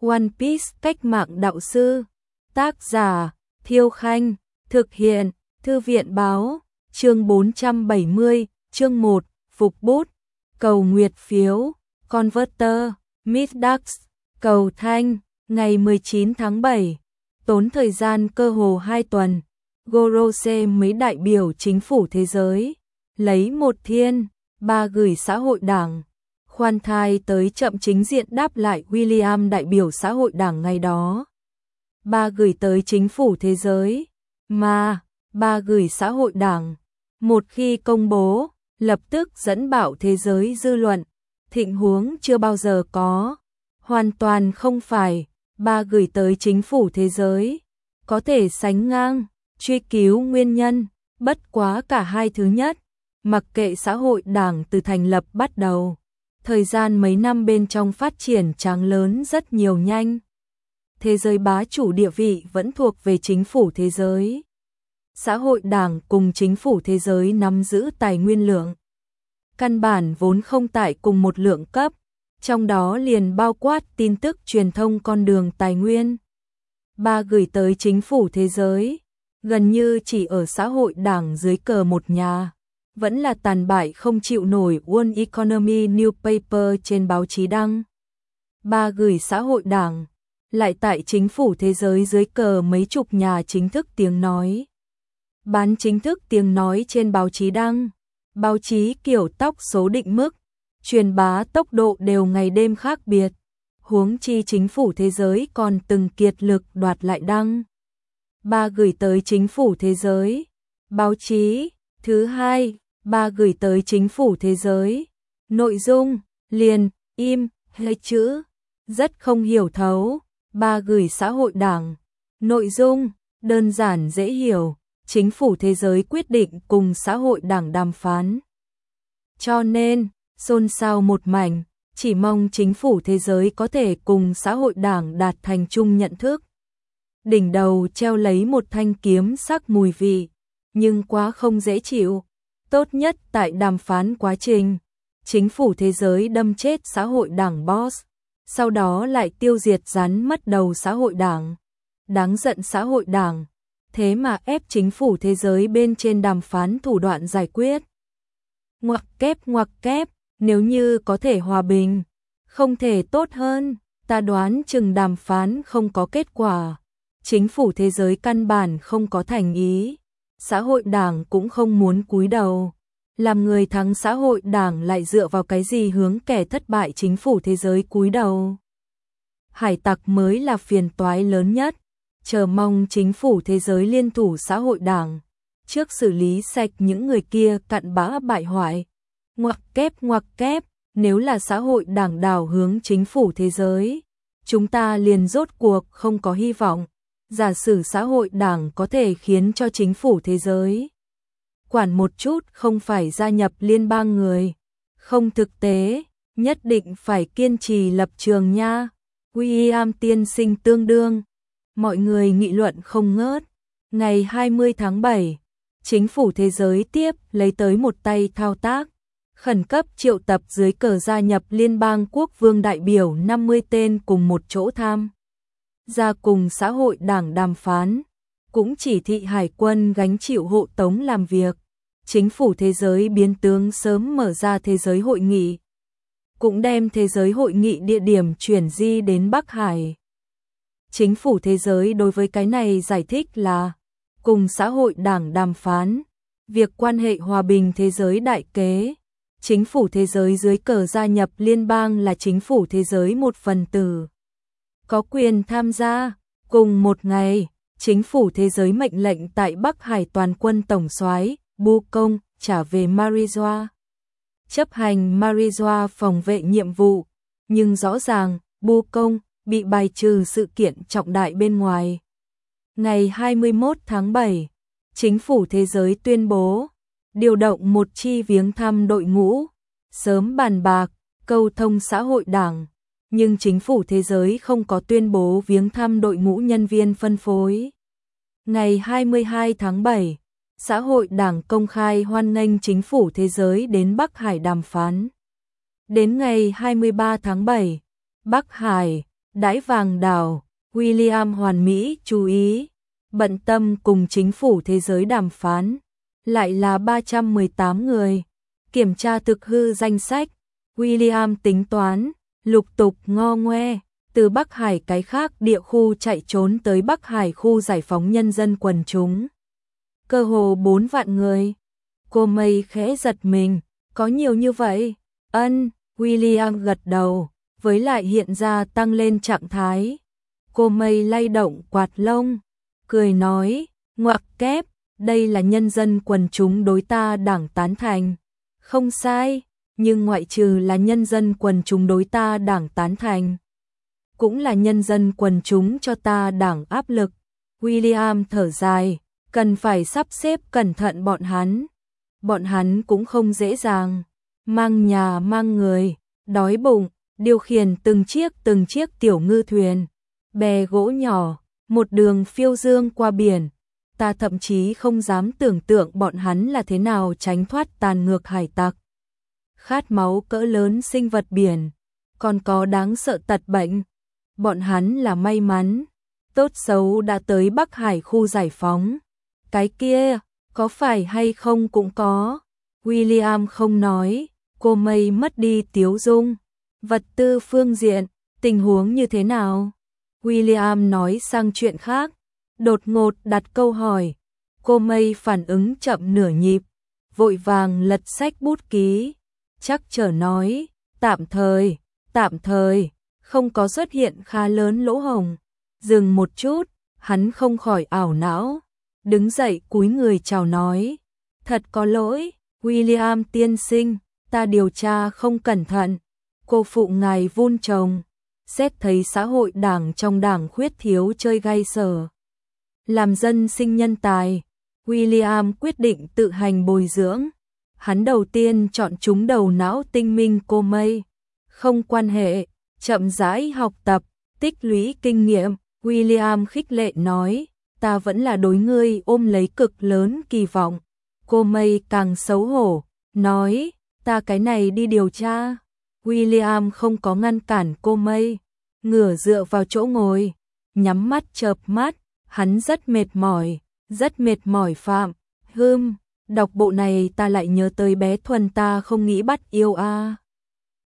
One Piece cách mạng đạo sư. Tác giả Thiêu Khanh. Thực hiện Thư viện Báo. Chương 470. Chương 1. Phục bút. Cầu nguyệt phiếu. Converter. Middax. Cầu thanh. Ngày 19 tháng 7. Tốn thời gian cơ hồ 2 tuần. Gorose mấy đại biểu chính phủ thế giới. Lấy một thiên. Ba gửi xã hội đảng. Khoan thai tới chậm chính diện đáp lại William đại biểu xã hội đảng ngày đó. Ba gửi tới chính phủ thế giới. Mà, ba gửi xã hội đảng. Một khi công bố, lập tức dẫn bạo thế giới dư luận. Thịnh huống chưa bao giờ có. Hoàn toàn không phải, ba gửi tới chính phủ thế giới. Có thể sánh ngang, truy cứu nguyên nhân, bất quá cả hai thứ nhất. Mặc kệ xã hội đảng từ thành lập bắt đầu. Thời gian mấy năm bên trong phát triển tráng lớn rất nhiều nhanh. Thế giới bá chủ địa vị vẫn thuộc về chính phủ thế giới. Xã hội đảng cùng chính phủ thế giới nắm giữ tài nguyên lượng. Căn bản vốn không tại cùng một lượng cấp, trong đó liền bao quát tin tức truyền thông con đường tài nguyên. Ba gửi tới chính phủ thế giới, gần như chỉ ở xã hội đảng dưới cờ một nhà. Vẫn là tàn bại không chịu nổi World Economy Newspaper trên báo chí đăng. Ba gửi xã hội đảng, lại tại chính phủ thế giới dưới cờ mấy chục nhà chính thức tiếng nói. Bán chính thức tiếng nói trên báo chí đăng. Báo chí kiểu tốc số định mức, truyền bá tốc độ đều ngày đêm khác biệt. Huống chi chính phủ thế giới còn từng kiệt lực đoạt lại đăng. Ba gửi tới chính phủ thế giới. Báo chí. Thứ hai, ba gửi tới chính phủ thế giới. Nội dung, liền, im, hay chữ. Rất không hiểu thấu. Ba gửi xã hội đảng. Nội dung, đơn giản dễ hiểu. Chính phủ thế giới quyết định cùng xã hội đảng đàm phán. Cho nên, xôn xao một mảnh, chỉ mong chính phủ thế giới có thể cùng xã hội đảng đạt thành chung nhận thức. Đỉnh đầu treo lấy một thanh kiếm sắc mùi vị, nhưng quá không dễ chịu. Tốt nhất tại đàm phán quá trình, chính phủ thế giới đâm chết xã hội đảng boss, sau đó lại tiêu diệt rắn mất đầu xã hội đảng. Đáng giận xã hội đảng, thế mà ép chính phủ thế giới bên trên đàm phán thủ đoạn giải quyết. Ngoặc kép, nếu như có thể hòa bình, không thể tốt hơn, ta đoán chừng đàm phán không có kết quả. Chính phủ thế giới căn bản không có thành ý, xã hội đảng cũng không muốn cúi đầu. Làm người thắng xã hội đảng lại dựa vào cái gì hướng kẻ thất bại chính phủ thế giới cúi đầu. Hải tặc mới là phiền toái lớn nhất, chờ mong chính phủ thế giới liên thủ xã hội đảng, trước xử lý sạch những người kia cặn bã bại hoại. Ngoặc kép, nếu là xã hội đảng đảo hướng chính phủ thế giới, chúng ta liền rốt cuộc không có hy vọng. Giả sử xã hội đảng có thể khiến cho chính phủ thế giới quản một chút không phải gia nhập liên bang người. Không thực tế, nhất định phải kiên trì lập trường nha. William tiên sinh tương đương. Mọi người nghị luận không ngớt. Ngày 20 tháng 7, chính phủ thế giới tiếp lấy tới một tay thao tác. Khẩn cấp triệu tập dưới cờ gia nhập liên bang quốc vương đại biểu 50 tên cùng một chỗ tham gia cùng xã hội đảng đàm phán. Cũng chỉ thị hải quân gánh chịu hộ tống làm việc. Chính phủ thế giới biến tướng sớm mở ra thế giới hội nghị. Cũng đem thế giới hội nghị địa điểm chuyển di đến Bắc Hải. Chính phủ thế giới đối với cái này giải thích là cùng xã hội đảng đàm phán, việc quan hệ hòa bình thế giới đại kế. Chính phủ thế giới dưới cờ gia nhập liên bang là chính phủ thế giới một phần tử. Có quyền tham gia. Cùng một ngày, chính phủ thế giới mệnh lệnh tại Bắc Hải toàn quân tổng soái Bu Công trả về Marijoa. Chấp hành Marijoa phòng vệ nhiệm vụ, nhưng rõ ràng Bu Công bị bài trừ sự kiện trọng đại bên ngoài. Ngày 21 tháng 7, chính phủ thế giới tuyên bố điều động một chi viếng thăm đội ngũ, sớm bàn bạc, câu thông xã hội đảng, nhưng chính phủ thế giới không có tuyên bố viếng thăm đội ngũ nhân viên phân phối. Ngày 22 tháng 7, xã hội đảng công khai hoan nghênh chính phủ thế giới đến Bắc Hải đàm phán. Đến ngày 23 tháng 7, Bắc Hải, đãi vàng đảo, William hoàn mỹ chú ý, bận tâm cùng chính phủ thế giới đàm phán, lại là 318 người. Kiểm tra thực hư danh sách, William tính toán, lục tục ngo ngoe, từ Bắc Hải cái khác địa khu chạy trốn tới Bắc Hải khu giải phóng nhân dân quần chúng. Cơ hồ 4 vạn người. Cô Mây khẽ giật mình, có nhiều như vậy? Ân, William gật đầu, với lại hiện ra tăng lên trạng thái. Cô Mây lay động quạt lông, cười nói, ngoặc kép, đây là nhân dân quần chúng đối ta Đảng tán thành. Không sai, nhưng ngoại trừ là nhân dân quần chúng đối ta Đảng tán thành, cũng là nhân dân quần chúng cho ta Đảng áp lực. William thở dài, cần phải sắp xếp cẩn thận bọn hắn. Bọn hắn cũng không dễ dàng, mang nhà mang người, đói bụng, điều khiển từng chiếc tiểu ngư thuyền, bè gỗ nhỏ, một đường phiêu dương qua biển. Ta thậm chí không dám tưởng tượng bọn hắn là thế nào tránh thoát tàn ngược hải tặc. Khát máu cỡ lớn sinh vật biển, còn có đáng sợ tật bệnh. Bọn hắn là may mắn, tốt xấu đã tới Bắc Hải khu giải phóng. Cái kia, có phải hay không cũng có. William không nói, cô Mây mất đi tiếu dung. Vật tư phương diện, tình huống như thế nào? William nói sang chuyện khác, đột ngột đặt câu hỏi. Cô Mây phản ứng chậm nửa nhịp, vội vàng lật sách bút ký. Chắc chở nói, tạm thời, không có xuất hiện khá lớn lỗ hổng. Dừng một chút, hắn không khỏi ảo não, đứng dậy cúi người chào nói, thật có lỗi, William tiên sinh, ta điều tra không cẩn thận, cô phụ ngài vun trồng, xét thấy xã hội đảng trong đảng khuyết thiếu chơi gay sở. Làm dân sinh nhân tài, William quyết định tự hành bồi dưỡng. Hắn đầu tiên chọn chúng đầu não tinh minh cô Mây. Không quan hệ, chậm rãi học tập, tích lũy kinh nghiệm. William khích lệ nói, ta vẫn là đối ngươi ôm lấy cực lớn kỳ vọng. Cô Mây càng xấu hổ, nói, ta cái này đi điều tra. William không có ngăn cản cô Mây, ngửa dựa vào chỗ ngồi, nhắm mắt chợp mắt, hắn rất mệt mỏi Phạm. Đọc bộ này ta lại nhớ tới bé Thuần ta không nghĩ bắt yêu a.